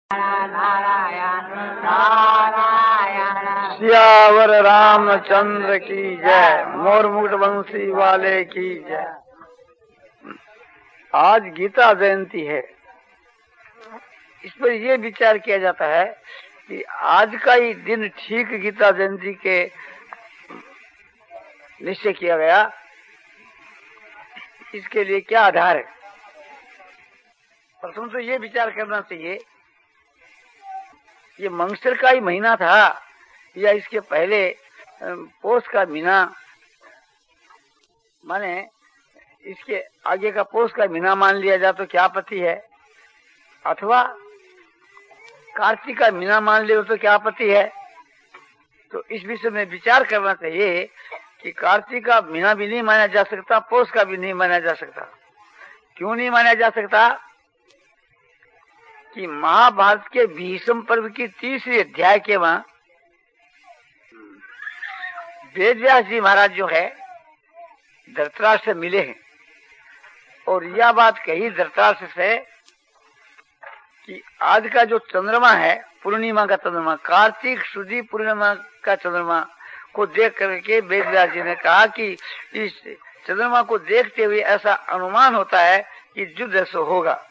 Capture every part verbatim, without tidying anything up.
नारायण नारायण सियावर रामचंद्र की जय। मोर मुकुट वंशी वाले की जय। आज गीता जयंती है। इस पर यह विचार किया जाता है कि आज का ही दिन ठीक गीता जयंती के निश्चय किया गया। इसके लिए क्या आधार है? प्रथम तो ये विचार करना चाहिए, ये मंगसर का ही महीना था या इसके पहले पोष का महीना, माने इसके आगे का पोष का महीना मान लिया जाए तो क्या आपत्ति है, अथवा कार्तिक का महीना मान लिया तो क्या आपत्ति है। तो इस विषय में विचार करना चाहिए कि कार्तिक का महीना भी नहीं माना जा सकता, पोष का भी नहीं माना जा सकता। क्यों नहीं माना जा सकता? कि महाभारत के भीष्म पर्व की तीसरी अध्याय के वहां वेद व्यास जी महाराज जो है धृतराष्ट्र से मिले हैं और यह बात कही धृतराष्ट्र से कि आज का जो चंद्रमा है, पूर्णिमा का चंद्रमा, कार्तिक शुद्धि पूर्णिमा का चंद्रमा को देख करके वेद व्यास जी ने कहा कि इस चंद्रमा को देखते हुए ऐसा अनुमान होता है कि युद्ध ऐसा होगा,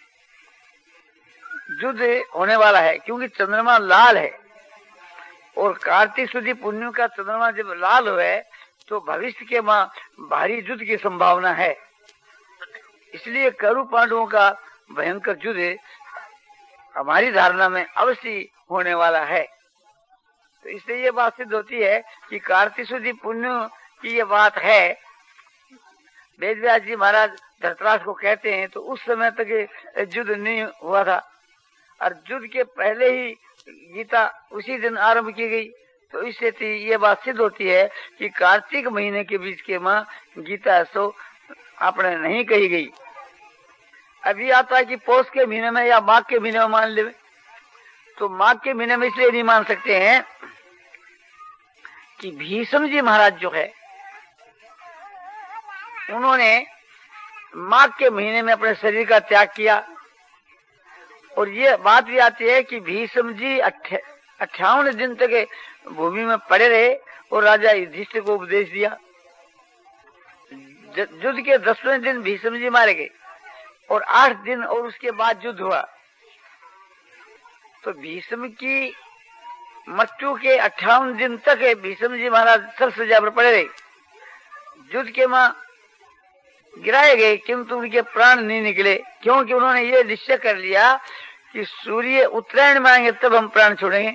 युद्ध होने वाला है, क्योंकि चंद्रमा लाल है और कार्तिक शुद्धि पूर्णिमा का चंद्रमा जब लाल हुए तो भविष्य के मां भारी युद्ध की संभावना है। इसलिए कौरव पांडवों का भयंकर युद्ध हमारी धारणा में अवश्य होने वाला है। तो इससे ये बात सिद्ध होती है कि कार्तिक शुद्धि पूर्णिमा की ये बात है। वेद व्यास जी महाराज धृतराष्ट्र को कहते हैं तो उस समय तक युद्ध नहीं हुआ था और युद्ध के पहले ही गीता उसी दिन आरंभ की गई। तो इससे ये बात सिद्ध होती है कि कार्तिक महीने के बीच के मां गीता सो आपने नहीं कही गई। अभी आता है कि पौष के महीने में या माघ के महीने में मान ले, तो माघ के महीने में इसलिए नहीं मान सकते हैं कि भीष्म जी महाराज जो है उन्होंने माघ के महीने में अपने शरीर का त्याग किया। और ये बात भी आती है कि भीष्म जी अट्ठावन दिन तक भूमि में पड़े रहे और राजा युधिष्ठिर को उपदेश दिया। युद्ध के दसवें दिन भीष्म जी मारे गए और आठ दिन और उसके बाद युद्ध हुआ। तो भीष्म की मृत्यु के अट्ठावन दिन तक भीष्म जी महाराज शरसज्जा पर पड़े रहे, युद्ध के मां गिराए गए, किंतु उनके प्राण नहीं निकले, क्योंकि उन्होंने ये निश्चय कर लिया कि सूर्य उत्तरायण में आएंगे तब हम प्राण छोड़ेंगे।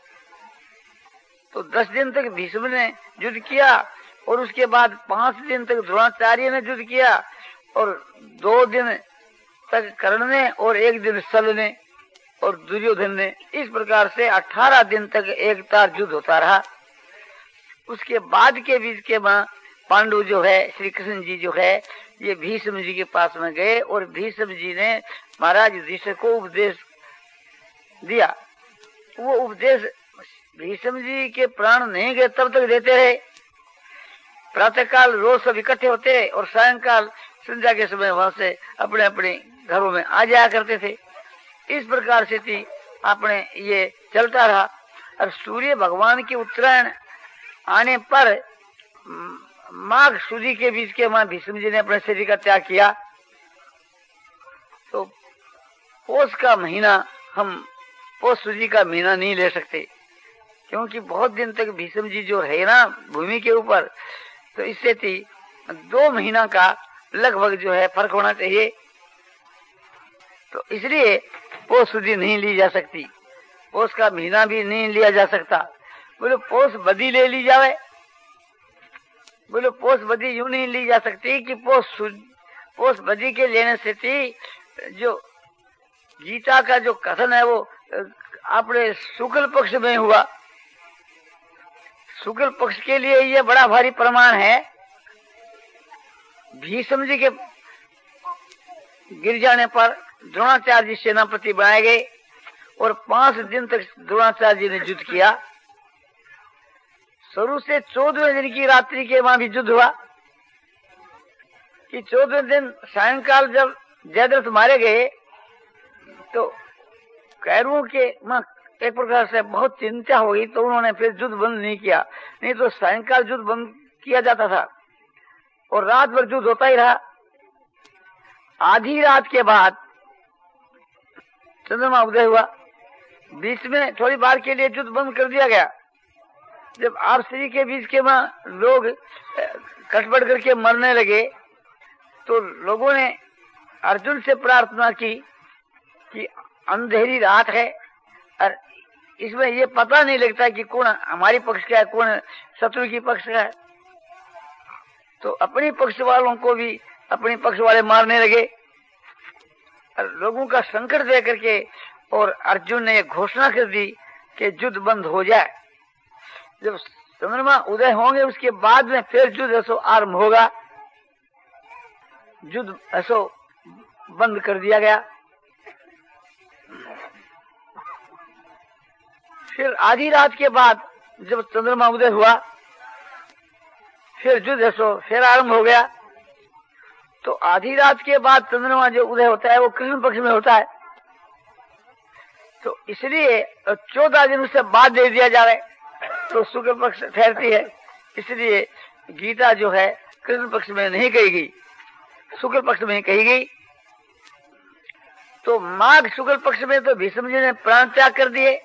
तो दस दिन तक भीष्म ने युद्ध किया और उसके बाद पांच दिन तक द्रोणाचार्य ने युद्ध किया और दो दिन तक कर्ण ने और एक दिन सल ने और दुर्योधन ने। इस प्रकार से अठारह दिन तक एक तार युद्ध होता रहा। उसके बाद के बीच के मां पांडु जो है, श्री कृष्ण जी जो है, ये भीष्म जी के पास में गए और भीष्म जी ने महाराज युधिष्ठिर को उपदेश दिया। वो उपदेश भीष्म जी के प्राण नहीं गए तब तक देते रहे। प्रातः काल रोज सब इकट्ठे होते और सायंकाल संध्या के समय वहां से अपने अपने घरों में आ जाया करते थे। इस प्रकार से थी अपने ये चलता रहा। और सूर्य भगवान की उत्तरायण आने पर माघ शुद्धि के बीच के मां भीष्म जी ने अपने शरीर का त्याग किया। तो पौष का महीना हम पौष शुद्धि का महीना नहीं ले सकते, क्योंकि बहुत दिन तक भीष्म जी जो है ना भूमि के ऊपर, तो इससे थी दो महीना का लगभग जो है फर्क होना चाहिए। तो इसलिए पौष शुद्धि नहीं ली जा सकती, पौष का महीना भी नहीं लिया जा सकता। बोले पौष बदी ले ली जावे, बोले पौष बदी यूं नहीं ली जा सकती कि पौष पौष बदी के लेने से थी जो गीता का जो कथन है वो अपने शुक्ल पक्ष में हुआ। शुक्ल पक्ष के लिए ये बड़ा भारी प्रमाण है। भीष्म जी के गिर जाने पर द्रोणाचार्य जी सेनापति बनाए गए और पांच दिन तक द्रोणाचार्य जी ने युद्ध किया। शुरू से चौदहवें दिन की रात्रि के वहां भी युद्ध हुआ कि चौदहवें दिन सायंकाल जब जयद्रथ मारे गए तो कैरवों के एक प्रकार से बहुत चिंता हो गई, तो उन्होंने फिर युद्ध बंद नहीं किया। नहीं तो सायंकाल युद्ध बंद किया जाता था और रात भर युद्ध होता ही रहा। आधी रात के बाद चंद्रमा उदय हुआ। बीच में थोड़ी बार के लिए युद्ध बंद कर दिया गया। जब आपसी के बीच के वहां लोग कटबट करके मरने लगे, तो लोगों ने अर्जुन से प्रार्थना की कि अंधेरी रात है और इसमें ये पता नहीं लगता कि कौन हमारी पक्ष का है, कौन शत्रु की पक्ष का है। तो अपनी पक्ष वालों को भी अपनी पक्ष वाले मारने लगे और लोगों का संकट देख करके और अर्जुन ने घोषणा कर दी कि युद्ध बंद हो जाए। जब चंद्रमा उदय होंगे उसके बाद में फिर युद्ध ऐसो आरंभ होगा। युद्ध ऐसो बंद कर दिया गया। फिर आधी रात के बाद जब चंद्रमा उदय हुआ, फिर युद्ध ऐसो फिर आरंभ हो गया। तो आधी रात के बाद चंद्रमा जो उदय होता है वो कृष्ण पक्ष में होता है, तो इसलिए चौदह दिन उससे बाद दे दिया जा रहा है, तो शुक्ल पक्ष ठहरती है। इसलिए गीता जो है कृष्ण पक्ष में नहीं कही गई, शुक्ल पक्ष में कही गई। तो माघ शुक्ल पक्ष में तो भीष्म जी ने प्राण त्याग कर दिए,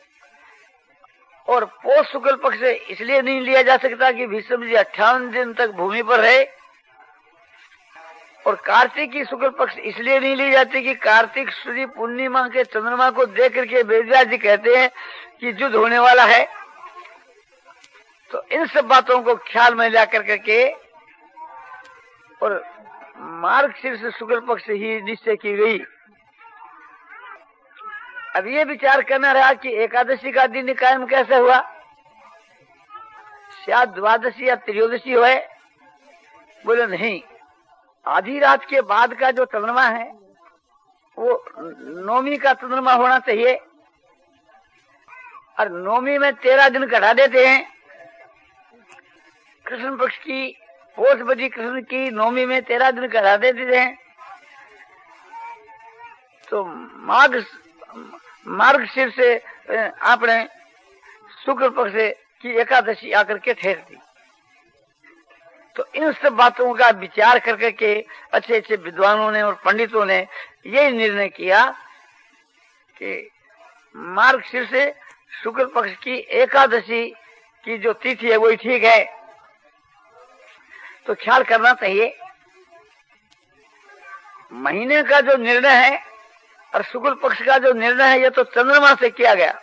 और पोष शुक्ल पक्ष से इसलिए नहीं लिया जा सकता कि भीष्म जी अट्ठावन दिन तक भूमि पर रहे, और कार्तिक की शुक्ल पक्ष इसलिए नहीं ली जाती कि कार्तिक शुद्ध पूर्णिमा के चंद्रमा को देख करके वेदव्यास जी कहते हैं कि युद्ध होने वाला है। तो इन सब बातों को ख्याल में ला कर करके और मार्गशीर्ष शुक्ल पक्ष ही निश्चय की गई। अब ये विचार करना रहा कि एकादशी का दिन कायम कैसे हुआ, शायद द्वादशी या त्रयोदशी हुए। बोले नहीं, आधी रात के बाद का जो चंद्रमा है वो नौमी का चंद्रमा होना चाहिए, और नौमी में तेरह दिन घटा देते हैं। कृष्ण पक्ष की पोष बजी कृष्ण की नौमी में तेरह दिन घटा देते हैं। तो माघ मार्गशीर्ष से आपने शुक्ल पक्ष की एकादशी आकर के ठहरती। तो इन सब बातों का विचार करके के अच्छे अच्छे विद्वानों ने और पंडितों ने यही निर्णय किया कि मार्गशीर्ष शुक्ल पक्ष की एकादशी की जो तिथि है वही ठीक है। तो ख्याल करना चाहिए, महीने का जो निर्णय है और शुक्ल पक्ष का जो निर्णय है ये तो चंद्रमा से किया गया।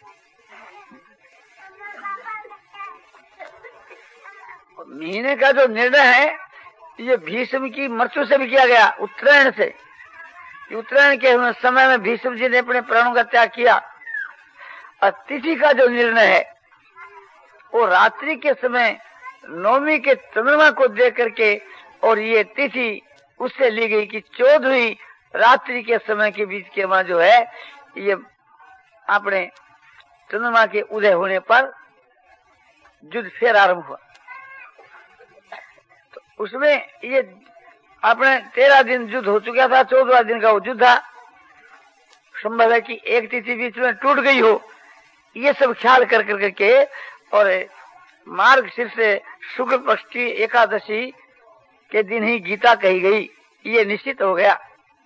महीने का जो निर्णय है ये भीष्म की मृत्यु से भी किया गया, उत्तरायण से। उत्तरायण के समय में भीष्म जी ने अपने प्राणों का त्याग किया। और तिथि का जो निर्णय है वो रात्रि के समय नौमी के चंद्रमा को देख करके, और ये तिथि उससे ली गई कि चौदहवीं रात्रि के समय के बीच के वहां जो है ये अपने चंद्रमा के उदय होने पर युद्ध फिर आरंभ हुआ। तो उसमें ये अपने तेरह दिन युद्ध हो चुका था, चौदह दिन का वो युद्ध था। संभव है कि एक तिथि बीच में टूट गई हो। ये सब ख्याल कर कर करके और मार्गशीर्ष शुक्ल पक्ष की एकादशी के दिन ही गीता कही गई, ये निश्चित हो गया।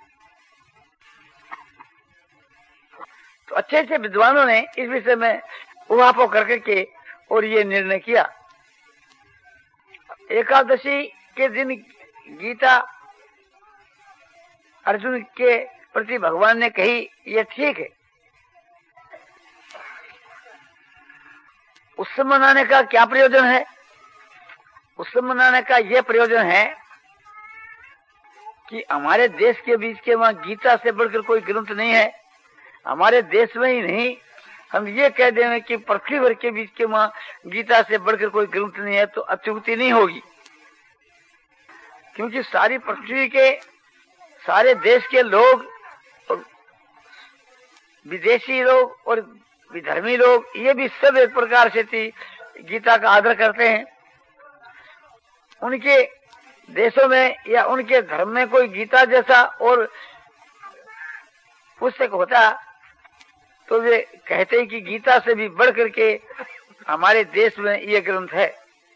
तो अच्छे अच्छे विद्वानों ने इस विषय में उहापो करके के और ये निर्णय किया। एकादशी के दिन गीता अर्जुन के प्रति भगवान ने कही, ये ठीक है। उत्सव मनाने का क्या प्रयोजन है? उत्सव मनाने का यह प्रयोजन है कि हमारे देश के बीच के वहां गीता से बढ़कर कोई ग्रंथ नहीं है। हमारे देश में ही नहीं, हम ये कह दें कि पृथ्वी भर के बीच के वहां गीता से बढ़कर कोई ग्रंथ नहीं है तो अत्युक्ति नहीं होगी। क्योंकि सारी पृथ्वी के सारे देश के लोग और विदेशी लोग और विधर्मी लोग ये भी सब एक प्रकार से थी गीता का आदर करते हैं। उनके देशों में या उनके धर्म में कोई गीता जैसा और पुस्तक होता तो वे कहते हैं कि गीता से भी बढ़ करके हमारे देश में ये ग्रंथ है।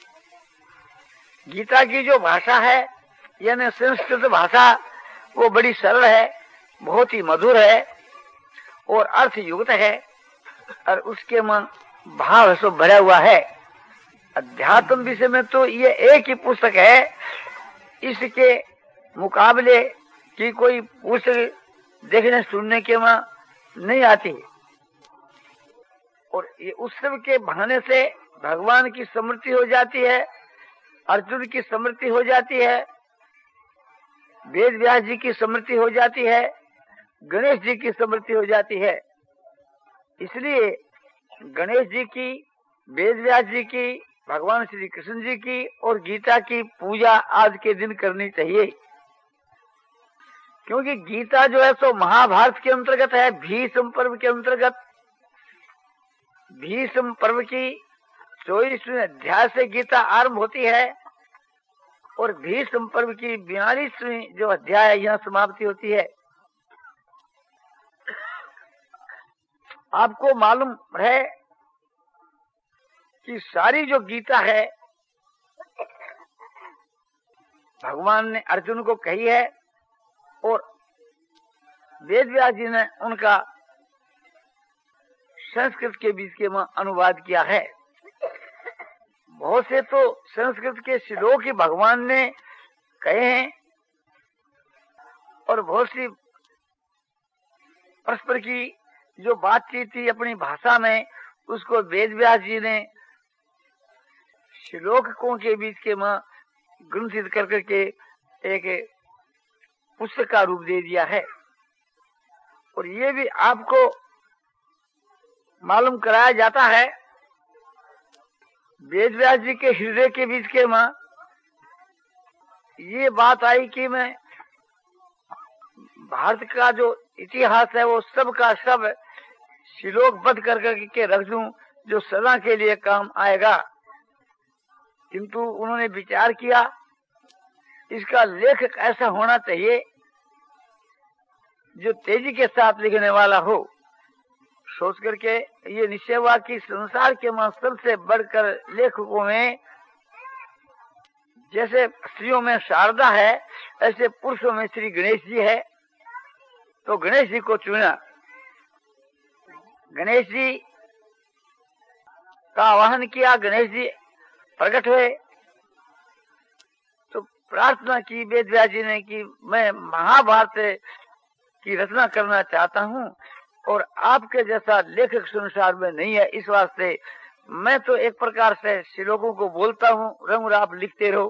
गीता की जो भाषा है यानी संस्कृत भाषा, वो बड़ी सरल है, बहुत ही मधुर है और अर्थ युक्त है, और उसके मन भाव से भरा हुआ है। अध्यात्म विषय में तो ये एक ही पुस्तक है, इसके मुकाबले की कोई पुस्तक देखने सुनने के वहां नहीं आती। और ये उत्सव के बहाने से भगवान की स्मृति हो जाती है, अर्जुन की स्मृति हो जाती है, वेद व्यास जी की स्मृति हो जाती है, गणेश जी की स्मृति हो जाती है। इसलिए गणेश जी की, वेद व्यास जी की, भगवान श्री कृष्ण जी की और गीता की पूजा आज के दिन करनी चाहिए। क्योंकि गीता जो है सो महाभारत के अंतर्गत है, भीष्म पर्व के अंतर्गत। भीष्म पर्व की चौबीसवें अध्याय से गीता आरंभ होती है और भीष्म पर्व की बयालीसवीं जो अध्याय है यहाँ समाप्ति होती है। आपको मालूम है कि सारी जो गीता है भगवान ने अर्जुन को कही है और वेद व्यास जी ने उनका संस्कृत के बीच के में अनुवाद किया है। बहुत से तो संस्कृत के श्लोक ही भगवान ने कहे हैं और बहुत सी परस्पर की जो बातचीत थी अपनी भाषा में, उसको वेद व्यास जी ने श्लोकों के बीच के में ग्रंथित कर करके एक पुस्तक का रूप दे दिया है। और ये भी आपको मालूम कराया जाता है, वेद व्यास जी के हृदय के बीच के में ये बात आई कि मैं भारत का जो इतिहास है वो सब का सब श्लोकबद्ध कर करके रख दूं जो सदा के लिए काम आएगा। किंतु उन्होंने विचार किया इसका लेखक ऐसा होना चाहिए जो तेजी के साथ लिखने वाला हो। सोच करके ये निश्चय हुआ कि संसार के में सबसे बढ़कर लेखकों में जैसे स्त्रियों में शारदा है, ऐसे पुरुषों में श्री गणेश जी है। तो गणेश जी को चुना। गणेश जी का आवाहन किया, गणेश जी प्रकट हुए तो प्रार्थना की वेद व्यास जी ने कि मैं महाभारत की रचना करना चाहता हूँ और आपके जैसा लेखक संसार में नहीं है, इस वास्ते मैं तो एक प्रकार से श्लोकों को बोलता हूँ, रंग आप लिखते रहो।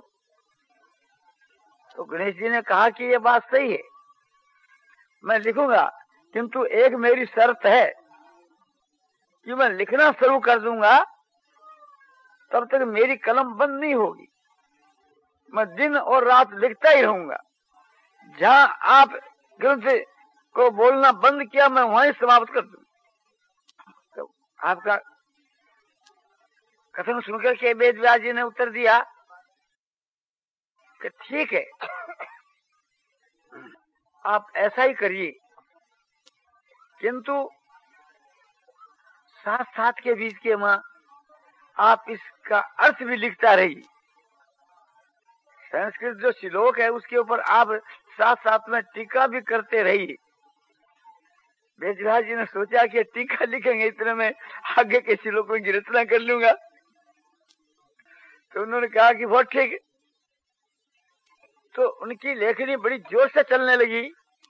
तो गणेश जी ने कहा कि ये बात सही है, मैं लिखूंगा, किंतु एक मेरी शर्त है कि मैं लिखना शुरू कर दूंगा तब तक मेरी कलम बंद नहीं होगी, मैं दिन और रात लिखता ही रहूंगा। जहां आप ग्रंथ को बोलना बंद किया मैं वहीं समाप्त कर दूं। तो आपका कथन सुनकर के वेद व्यास जी ने उत्तर दिया कि ठीक है, आप ऐसा ही करिए, किंतु साथ साथ के बीच के मां आप इसका अर्थ भी लिखता रहिए। संस्कृत जो श्लोक है उसके ऊपर आप साथ साथ में टीका भी करते रहिए। वेद व्यास जी ने सोचा कि टीका लिखेंगे इतने में आगे के श्लोकों की रचना कर लूंगा। तो उन्होंने कहा कि बहुत ठीक। तो उनकी लेखनी बड़ी जोर से चलने लगी।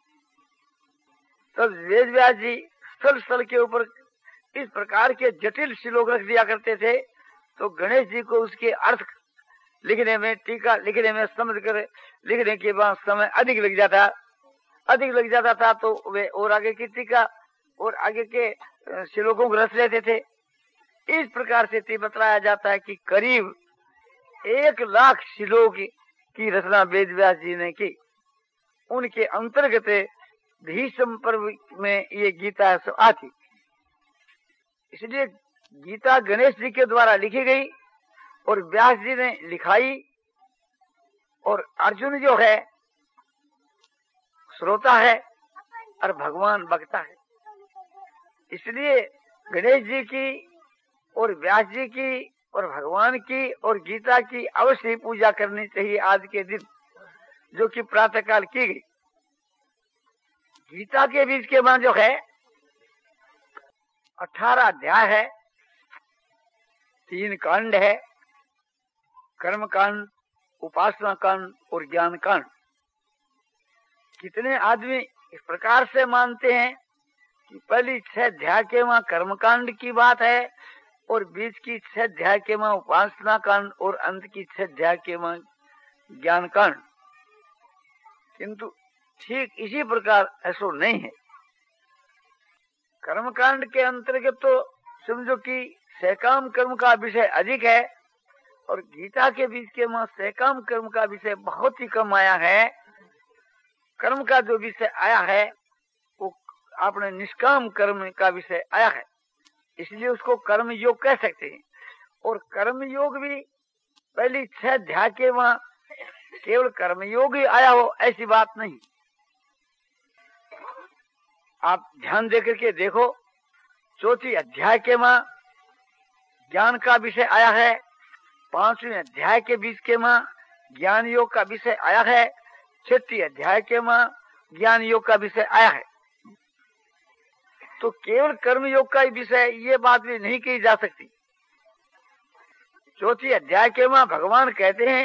तब तो वेद व्यास जी स्थल स्थल के ऊपर इस प्रकार के जटिल श्लोक रख दिया करते थे, तो गणेश जी को उसके अर्थ लिखने में, टीका लिखने में, समझ कर लिखने के बाद समय अधिक लग जाता अधिक लग जाता था तो वे और आगे की टीका और आगे के श्लोकों को रच लेते थे। इस प्रकार से बताया जाता है कि करीब एक लाख श्लोक की रचना वेद व्यास जी ने की। उनके अंतर्गत भीष्म पर्व में ये गीता आती। इसलिए गीता गणेश जी के द्वारा लिखी गई और व्यास जी ने लिखाई, और अर्जुन जो है श्रोता है और भगवान वक्ता है। इसलिए गणेश जी की और व्यास जी की और भगवान की और गीता की अवश्य पूजा करनी चाहिए आज के दिन, जो कि प्रातः काल की गई। गीता के बीच के बाद जो है अठारह अध्याय है, तीन कांड है, कर्म कांड, उपासना कांड और ज्ञान कांड। कितने आदमी इस प्रकार से मानते हैं कि पहली छह अध्याय के वहां कर्म कांड की बात है और बीच की छह अध्याय के वहां उपासना कांड और अंत की छह अध्याय के वहां ज्ञान कांड, किंतु ठीक इसी प्रकार ऐसा नहीं है। कर्म कांड के अंतर्गत तो समझो कि सकाम कर्म का विषय अधिक है और गीता के बीच के वहां सकाम कर्म का विषय बहुत ही कम आया है। कर्म का जो विषय आया है वो आपने निष्काम कर्म का विषय आया है, इसलिए उसको कर्म योग कह सकते हैं। और कर्म योग भी पहली छह अध्याय के वहां केवल कर्म योग ही आया हो ऐसी बात नहीं। आप ध्यान देकर के देखो, चौथी अध्याय के वहां ज्ञान का विषय आया है, पांचवें अध्याय के बीच के वहां ज्ञान योग का विषय आया है, छठी अध्याय के वहां ज्ञान योग का विषय आया है। तो केवल कर्म योग का ही विषय ये बात भी नहीं कही जा सकती। चौथी अध्याय के वहां भगवान कहते हैं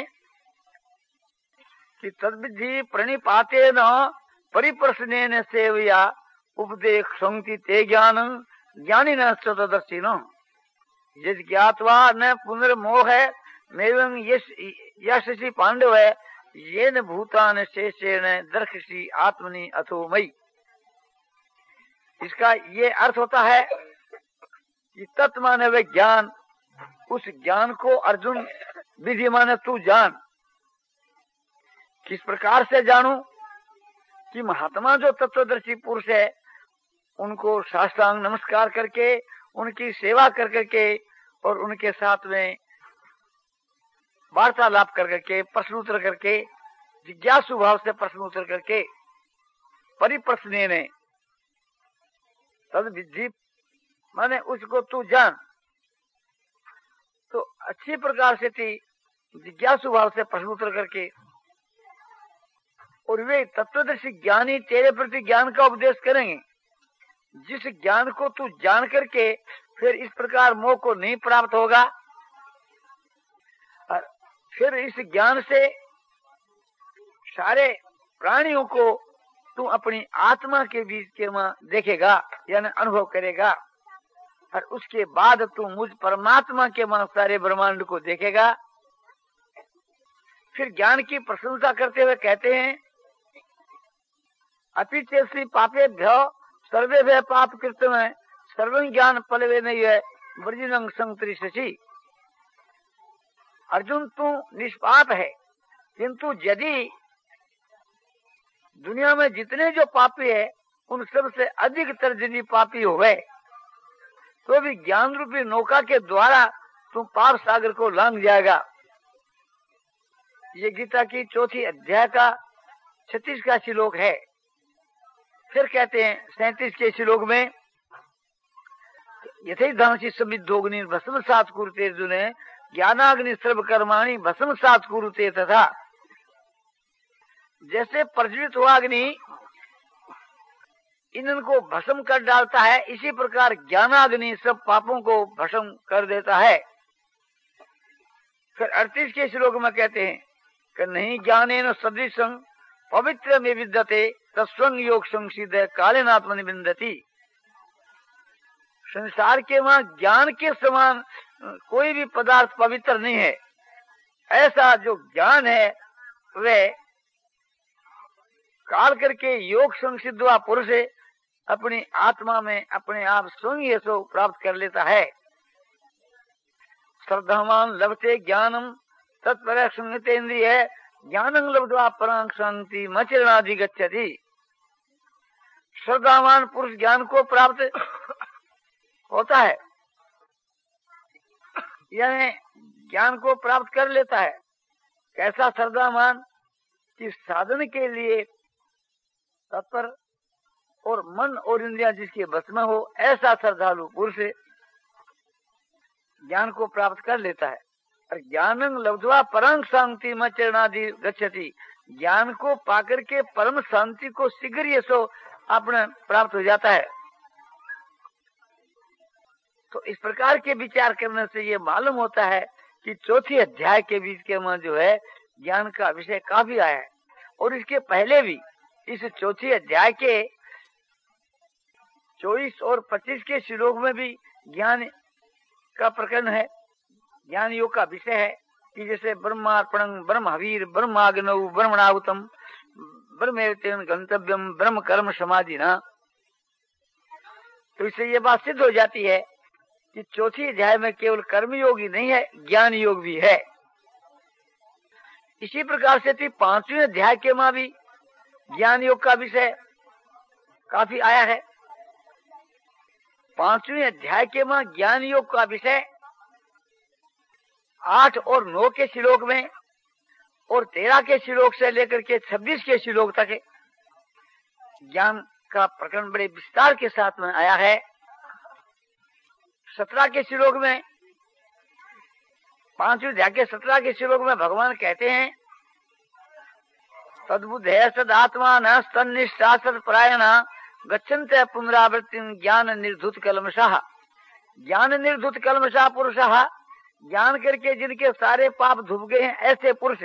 कि तद्विधि प्रणिपाते न परिप्रश्नेन सेवया उपदेश संति ते ज्ञान ज्ञानी न तदर्शी न यज ज्ञातवा न पुनर्मोह है मेवं यशसी पांडव है ये न भूतान शेषेण दर्शसी आत्मनि अथो मई। इसका ये अर्थ होता है कि तत्व माने वे ज्ञान, उस ज्ञान को अर्जुन विधि माने तू जान। किस प्रकार से जानू कि महात्मा जो तत्वदर्शी पुरुष है उनको साष्टांग नमस्कार करके, उनकी सेवा कर करके और उनके साथ में वार्तालाप कर करके, प्रश्न उत्तर करके, जिज्ञासु भाव से प्रश्न उत्तर करके, परिप्रश्ने ने तद विधि माने उसको तू जान। तो अच्छी प्रकार से थी जिज्ञासु भाव से प्रश्न उत्तर करके, और वे तत्वदर्शी ज्ञानी तेरे प्रति ज्ञान का उपदेश करेंगे। जिस ज्ञान को तू जान करके फिर इस प्रकार मोह को नहीं प्राप्त होगा, और फिर इस ज्ञान से सारे प्राणियों को तू अपनी आत्मा के बीच के वहां देखेगा यानी अनुभव करेगा, और उसके बाद तू मुझ परमात्मा के वहां सारे ब्रह्मांड को देखेगा। फिर ज्ञान की प्रशंसा करते हुए कहते हैं अपि चेसी पापे भ्यो सर्वे भय पाप कृतम है सर्वं ज्ञान पलवे नहीं है वर्जिनं संतरिष्यसि। अर्जुन तू निष्पाप है, किंतु यदि दुनिया में जितने जो पापी है उन सब से अधिक तर यदि पापी हुए तो भी ज्ञान रूपी नौका के द्वारा तुम पाप सागर को लांघ जाएगा। ये गीता की चौथी अध्याय का छत्तीस का श्लोक है। फिर कहते हैं सैंतीस के श्लोक में यथे धनसी समिद्धोग्नि भस्म सात कुरुते अर्जुने ज्ञानाग्नि सर्व कर्माणि भस्म सात कुरुते, तथा जैसे प्रज्वलित हुआ अग्नि ईंधन को भस्म कर डालता है, इसी प्रकार ज्ञानाग्नि सब पापों को भस्म कर देता है। फिर अड़तीस के श्लोक में कहते हैं कि नहीं ज्ञानेन सदृशं पवित्र में विद्यते तस्वं योग संसिद्ध कालेनात्मनि विन्दति। संसार के वहां ज्ञान के समान कोई भी पदार्थ पवित्र नहीं है। ऐसा जो ज्ञान है वे काल करके योग संसिद्ध हुआ पुरुष अपनी आत्मा में अपने आप स्वयं ये सो प्राप्त कर लेता है। श्रद्धावान लभते ज्ञानम तत्पर संगतेन्द्रिय ज्ञानं लब्ध्वा परां शांति मचिरणादि गच्छति। श्रद्धावान पुरुष ज्ञान को प्राप्त होता है, यानी ज्ञान को प्राप्त कर लेता है। कैसा श्रद्धावान कि साधन के लिए तत्पर और मन और इंद्रियां जिसके बस में हो, ऐसा श्रद्धालु पुरुष ज्ञान को प्राप्त कर लेता है। और ज्ञानं लब्ध्वा परं शांति मचरणादि गच्छति, ज्ञान को पाकर के परम शांति को शीघ्र ये सो अपने प्राप्त हो जाता है। तो इस प्रकार के विचार करने से ये मालूम होता है कि चौथी अध्याय के बीच के में जो है ज्ञान का विषय काफी आया है। और इसके पहले भी इस चौथी अध्याय के चौबीस और पच्चीस के श्लोक में भी ज्ञान का प्रकरण है, ज्ञान योग का विषय है कि जैसे ब्रह्मार्पणं ब्रह्म हवीर ब्रह्माग्नौ ब्रह्मणाहुतम ब्रह्मेवेतेन गंतव्यम ब्रह्म कर्म समाधि ना। तो इससे ये बात सिद्ध हो जाती है कि चौथी अध्याय में केवल कर्म योग ही नहीं है, ज्ञान योग भी है। इसी प्रकार से पांचवें अध्याय के में भी ज्ञान योग का विषय काफी आया है। पांचवें अध्याय के में ज्ञान योग का विषय आठ और नौ के श्लोक में और तेरह के श्लोक से लेकर के छब्बीस के श्लोक तक ज्ञान का प्रकरण बड़े विस्तार के साथ में आया है। सत्रह के श्लोक में, पांचवें अध्याय के सत्रह के श्लोक में भगवान कहते हैं तद्बुद्धे सदात्मा न तन्निष्ठा सत्परायणा गच्छन्ते पुनरावृत्ति ज्ञान निर्धुत कल्मषः। ज्ञान निर्धुत कल्मषः पुरुषः, ज्ञान करके जिनके सारे पाप धुप गए हैं ऐसे पुरुष।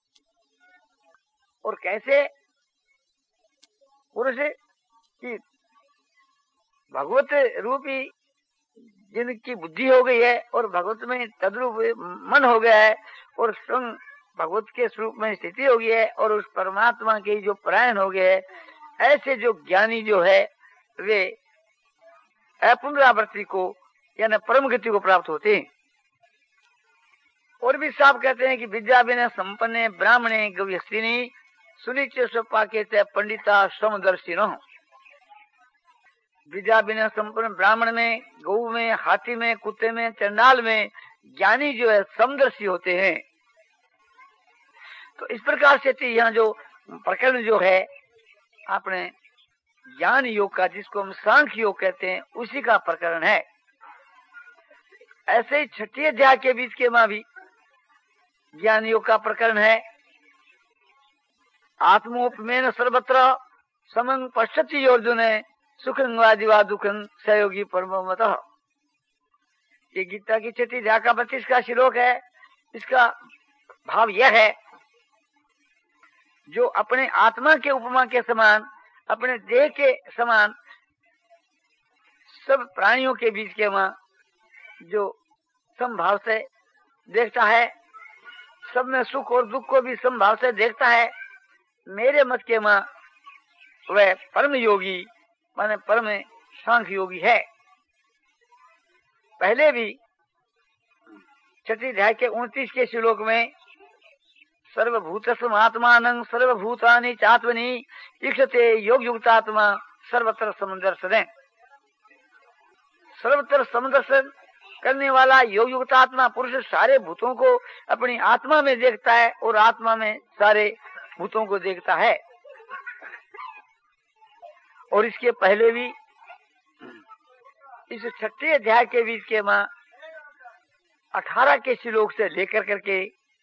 और कैसे पुरुष की भगवत रूपी जिनकी बुद्धि हो गई है और भगवत में तद्रूप मन हो गया है और स्वयं भगवत के स्वरूप में स्थिति हो गई है और उस परमात्मा के जो परायण हो गए है, ऐसे जो ज्ञानी जो है वे अपुनरावृत्ति को यानी परम गति को प्राप्त होते हैं। और भी साफ कहते हैं कि विद्या बिना संपन्ने ब्राह्मणे गव्यस्तिनी सुनिश्चय स्वपाके पंडिता समदर्शिनो। विद्या बिना संपन्न ब्राह्मण में, गौ में, हाथी में, कुत्ते में, चंडाल में ज्ञानी जो है समदर्शी होते हैं। तो इस प्रकार से यहाँ जो प्रकरण जो है आपने ज्ञान योग का, जिसको हम सांख्य योग कहते हैं, उसी का प्रकरण है। ऐसे ही छठी अध्याय के बीच के में भी ज्ञान योग का प्रकरण है। आत्मोपमेन सर्वत्र समं पश्यति अर्जुन सुखं वा दिवा दुखं सहयोगी परमतः। ये गीता की छठी अध्याय का बत्तीस का श्लोक है। इसका भाव यह है, जो अपने आत्मा के उपमा के समान, अपने देह के समान सब प्राणियों के बीच के वहां जो समभाव से देखता है, सब में सुख और दुख को भी समभाव से देखता है, मेरे मत के मां वह परम योगी माने परम सांख्य योगी है। पहले भी छठी अध्याय के उनतीस के श्लोक में सर्वभूतस्म आत्मानं सर्वभूतानि चात्मनि ईक्षते योग युक्तात्मा सर्वत्र समदर्शन। सर्वत्र समदर्शन करने वाला योग युक्तात्मा पुरुष सारे भूतों को अपनी आत्मा में देखता है और आत्मा में सारे भूतों को देखता है। और इसके पहले भी इस छठे अध्याय के बीच के मां अठारह के श्लोक से लेकर करके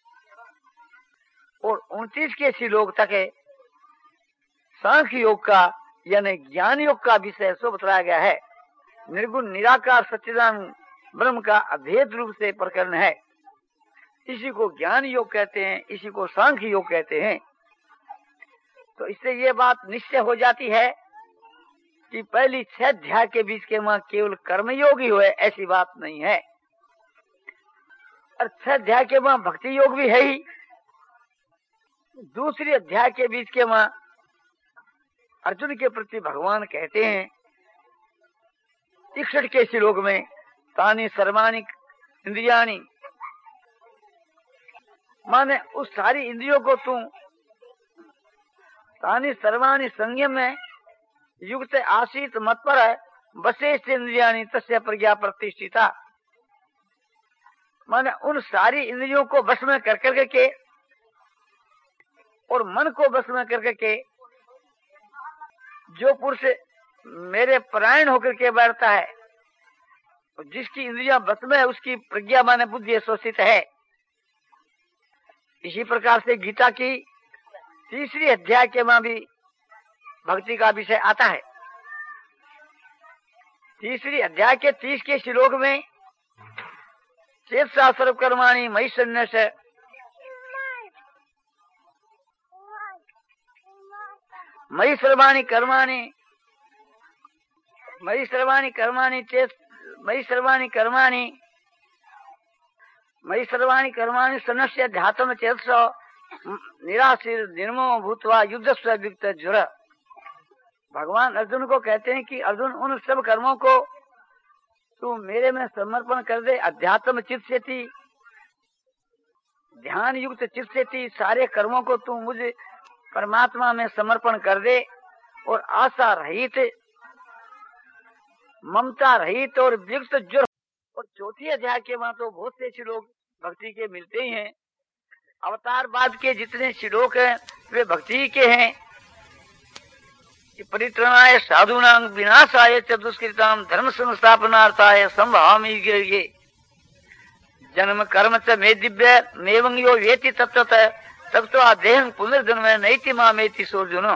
और उनतीस के श्लोक तक है सांख्य योग का यानी ज्ञान योग का विषय सो बताया गया है। निर्गुण निराकार सच्चिदानंद ब्रह्म का अभेद रूप से प्रकरण है। इसी को ज्ञान योग कहते हैं, इसी को सांख्य योग कहते हैं। तो इससे ये बात निश्चय हो जाती है कि पहली छह अध्याय के बीच के मां केवल कर्मयोग ही हुए, ऐसी बात नहीं है। और छह अध्याय के मां भक्ति योग भी है ही। दूसरी अध्याय के बीच के मां अर्जुन के प्रति भगवान कहते हैं इकसठ के श्लोक में, तानी सर्वाणी इंद्रियाणी, माने उस सारी इंद्रियों को तू तानी सर्वाणी संयम में युक्त आशीत मत पर है, बशेष इंद्रियाणी तस्य प्रज्ञा प्रतिष्ठिता। माने उन सारी इंद्रियों को बस में कर कर के और मन को बस में कर के जो पुरुष मेरे परायण होकर के बैठता है, जिसकी इंद्रियां बस में है उसकी प्रज्ञा माने बुद्धि शोषित है। इसी प्रकार से गीता की तीसरी अध्याय के में भी भक्ति का विषय आता है। तीसरी अध्याय के तीस के श्लोक में चेतसा सर्व कर्माणि मयि सन्न्यास, मयि सर्वाणि कर्माणि, मयि सर्वाणि कर्माणि चेत, मयि सर्वाणि कर्माणि, मयि सर्वाणि कर्माणि सन्न्यस्य ध्यातम चेतसा निराशीर निर्मो भूत्वा युद्ध स्विक्त ज्वर। भगवान अर्जुन को कहते हैं कि अर्जुन उन सब कर्मों को तू मेरे में समर्पण कर दे, अध्यात्म चित्त से थी, ध्यान युक्त चित्त से थी, सारे कर्मों को तू मुझे परमात्मा में समर्पण कर दे और आशा रहित, ममता रहित और वियुक्त ज्वर। और चौथी अध्याय के वहां तो बहुत से श्लोक भक्ति के मिलते ही हैं। अवतार बाद के जितने श्लोक हैं वे भक्ति के हैं। परित्रणाय साधूनां विनाशाय च दुष्कृतां धर्म संस्थापनार्थाय संभावामि युगे जन्म कर्म च मे दिव्य मेवं यो वेति तत्ततः तत्त्वा देहं पुनर्जन्म नैति मामेति सोर्जुनो।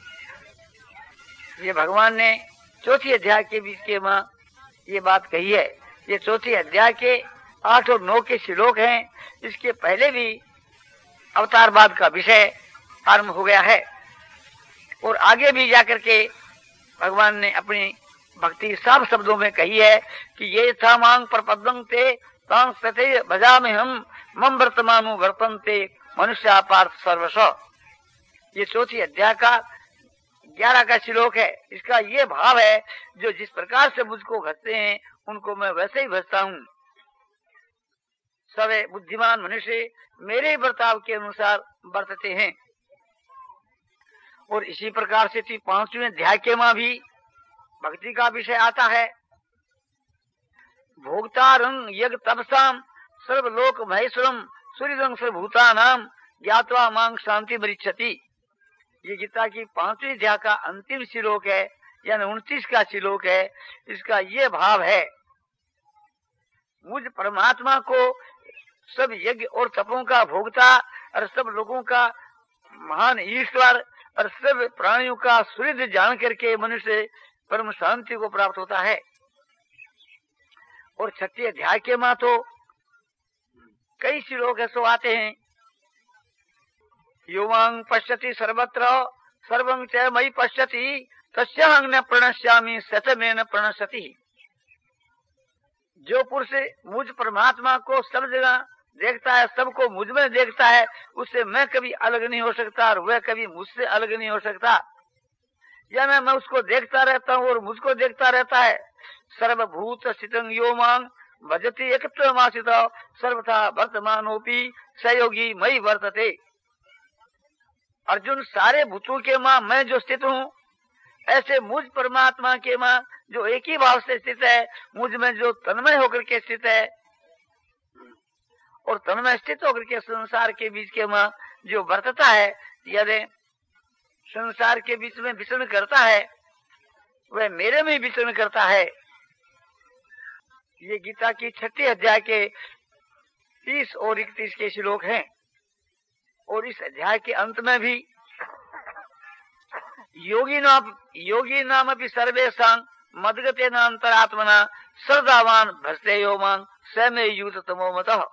ये भगवान ने चौथी अध्याय के बीच के मां ये बात कही है। ये चौथी अध्याय के आठ और नौ के श्लोक हैं। इसके पहले भी अवतारवाद का विषय आरंभ हो गया है और आगे भी जाकर के भगवान ने अपनी भक्ति साफ शब्दों में कही है कि ये था मांग प्रपदं ते तां सते भजा में हम मम वर्तमानु वर्तन्ते मनुष्य पार्थ सर्वस्व। ये चौथी अध्याय का ग्यारह का श्लोक है। इसका ये भाव है, जो जिस प्रकार से मुझको भजते हैं उनको मैं वैसे ही भजता हूँ। सवे बुद्धिमान मनुष्य मेरे बर्ताव के अनुसार बरतते हैं। और इसी प्रकार से थी पांचवें अध्याय के मां भी भक्ति का विषय आता है। भोक्तारं यज्ञ तपसाम सर्वलोक महेश्वरम सूर्यदं सर्वभूतानाम ज्ञात्वा मांग शांति मरिच्छति। ये गीता की पांचवी अध्याय का अंतिम श्लोक है, यानी उनतीस का श्लोक है। इसका ये भाव है, मुझ परमात्मा को सब यज्ञ और तपों का भोक्ता और सब लोगों का महान ईश्वर और सब प्राणियों का सूर्य जान करके मनुष्य परम शांति को प्राप्त होता है। और छठी अध्याय के मां तो कई श्लोक ऐसे आते हैं। युवांग पश्यति सर्वत्र सर्वं च मयि पश्यति तस्याहं न प्रणश्यामि सतमेन प्रणश्यति। जो पुरुष मुझ परमात्मा को सब जगह देखता है, सबको मुझ में देखता है, उससे मैं कभी अलग नहीं हो सकता और वह कभी मुझसे अलग नहीं हो सकता। या मैं, मैं उसको देखता रहता हूँ और मुझको देखता रहता है। सर्वभूत स्थितं यो मां भजति एकत्वमाश्रितो सर्वथा वर्तमानोपि सहयोगी मयि वर्तते। अर्जुन, सारे भूतों के मां मैं जो स्थित हूँ, ऐसे मुझ परमात्मा के मां जो एक ही भाव से स्थित है, मुझ में जो तन्मय होकर के स्थित है और तन्मय स्थित होकर के संसार के बीच के मां जो वर्तता है, यदि संसार के बीच में विचरण करता है, वह मेरे में विचरण करता है। ये गीता की छठी अध्याय के तीस और इकतीस के श्लोक हैं। और इस अध्याय के अंत में भी योगी नाम योगी नाम अपनी सर्वेशां मदगते नान्तरात्मना श्रद्धावान भजते यो मां स मे युत तमो मतः।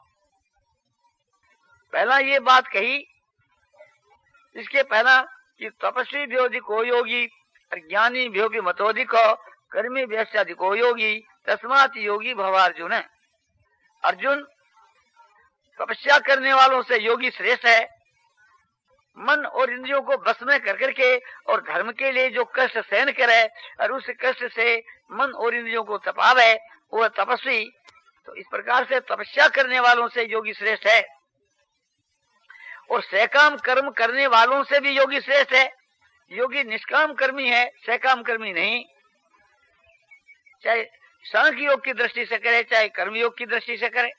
पहला ये बात कही, इसके पहला कि तपस्वी भ्योधिको योगी और ज्ञानी भ्यो भी मतोधिको कर्मी व्यस्याधिको योगी तस्मात् योगी भवार्जुन। अर्जुन, तपस्या करने वालों से योगी श्रेष्ठ है। मन और इंद्रियों को बस में कर करके और धर्म के लिए जो कष्ट सहन करे और उस कष्ट से मन और इंद्रियों को तपावे, वह तपस्वी। तो इस प्रकार से तपस्या करने वालों से योगी श्रेष्ठ है। और सकाम कर्म करने वालों से भी योगी श्रेष्ठ है। योगी निष्काम कर्मी है, सकाम कर्मी नहीं। चाहे सांख्य योग की दृष्टि से करे, चाहे कर्म योग की दृष्टि से करे।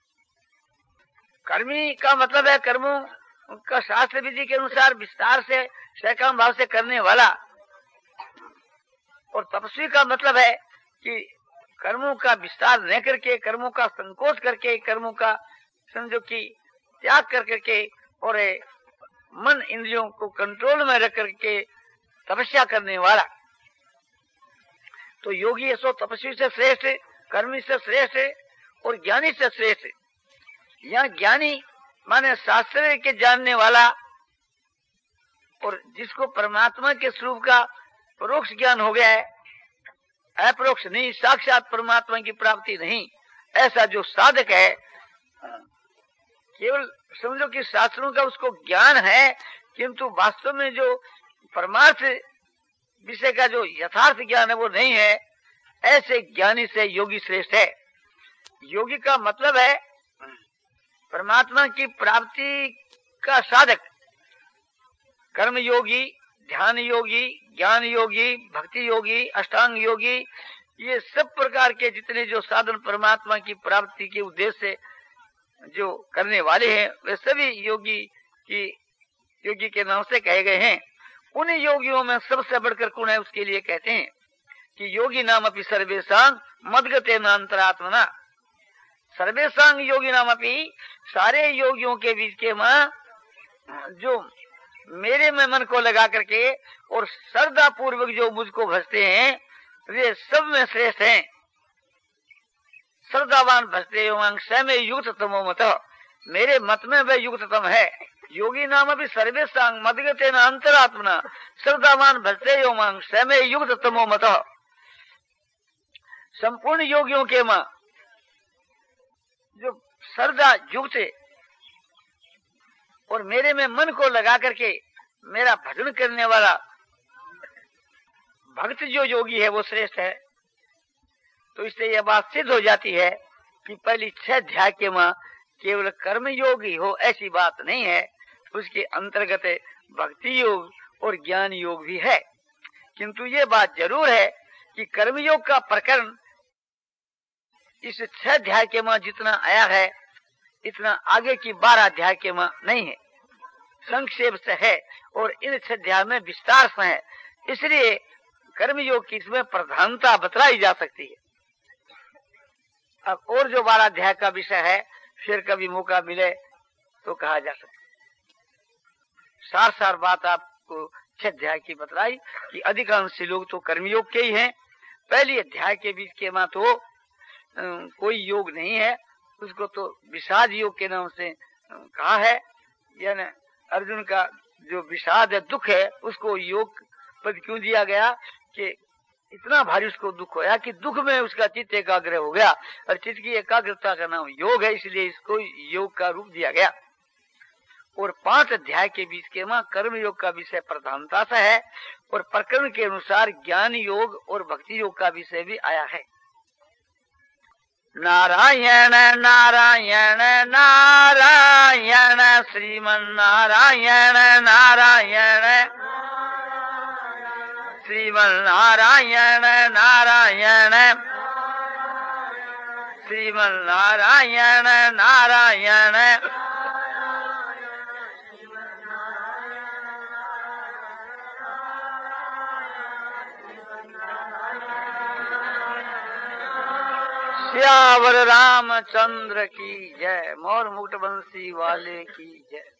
कर्मी का मतलब है कर्मों का शास्त्र विधि के अनुसार विस्तार से सकाम भाव से करने वाला। और तपस्वी का मतलब है कि कर्मों का विस्तार न करके, कर्मों का संकोच करके, कर्मों का समझो कि त्याग कर करके और मन इंद्रियों को कंट्रोल में रख करके तपस्या करने वाला। तो योगी ऐसो तपस्वी से श्रेष्ठ, कर्मी से श्रेष्ठ और ज्ञानी से श्रेष्ठ। यहाँ ज्ञानी माने शास्त्र के जानने वाला और जिसको परमात्मा के स्वरूप का परोक्ष ज्ञान हो गया है, अपरोक्ष नहीं, साक्षात परमात्मा की प्राप्ति नहीं, ऐसा जो साधक है, केवल समझो कि शास्त्रों का उसको ज्ञान है, किंतु वास्तव में जो परमार्थ विषय का जो यथार्थ ज्ञान है वो नहीं है, ऐसे ज्ञानी से योगी श्रेष्ठ है। योगी का मतलब है परमात्मा की प्राप्ति का साधक। कर्म योगी, ध्यान योगी, ज्ञान योगी, भक्ति योगी, अष्टांग योगी, ये सब प्रकार के जितने जो साधन परमात्मा की प्राप्ति के उद्देश्य से जो करने वाले हैं, वे सभी योगी की योगी के नाम से कहे गए हैं। उन योगियों में सबसे बढ़कर कौन है, उसके लिए कहते हैं कि योगी नाम अपनी सर्वेशांग मदगते नान्तरात्मना। सर्वेशांग योगी नाम अपनी, सारे योगियों के बीच के मां जो मेरे में मन को लगा करके और श्रद्धा पूर्वक जो मुझको भजते हैं, वे सब में श्रेष्ठ हैं। श्रद्धावान भजते में युक्त तमो मत, मेरे मत में वह युक्ततम है। योगी नाम भी सर्वेशांग मदगते न अंतरात्मना, श्रद्धावान भजते में युक्त तमो मत। संपूर्ण योगियों के मां जो श्रद्धा युक्त और मेरे में मन को लगा करके मेरा भजन करने वाला भक्त जो योगी है वो श्रेष्ठ है। तो इससे यह बात सिद्ध हो जाती है कि पहली छह अध्याय के मां केवल कर्म योगी हो ऐसी बात नहीं है, उसके अंतर्गत भक्ति योग और ज्ञान योग भी है। किंतु ये बात जरूर है कि कर्मयोग का प्रकरण इस छह अध्याय के मां जितना आया है, इतना आगे की बारह अध्याय के मां नहीं है, संक्षेप से है और इन छह अध्याय में विस्तार से है। इसलिए कर्मयोग की इसमें प्रधानता बतलाई जा सकती है। अब और जो बारह अध्याय का विषय है, फिर कभी मौका मिले तो कहा जा सकता है। सार सार बात आपको छह अध्याय की बतलाई कि अधिकांश लोग तो कर्मयोग के ही हैं। पहली अध्याय के बीच के मां तो आ, कोई योग नहीं है, उसको तो विषाद योग के नाम से कहा है। यानी अर्जुन का जो विषाद है, दुख है, उसको योग पद क्यों दिया गया कि इतना भारी उसको दुख होया कि दुख में उसका चित्त एकाग्र हो गया, और चित्त की एकाग्रता का नाम योग है, इसलिए इसको योग का रूप दिया गया। और पांच अध्याय के बीच के मां कर्म योग का विषय प्रधानता से है और प्रकरण के अनुसार ज्ञान योग और भक्ति योग का विषय भी आया है। नारायण नारायण नारायण श्रीमन नारायण नारायण श्रीमन नारायण नारायण श्रीमन नारायण नारायण श्यावर रामचंद्र की जय। मोर मुकुट बंसी वाले की जय।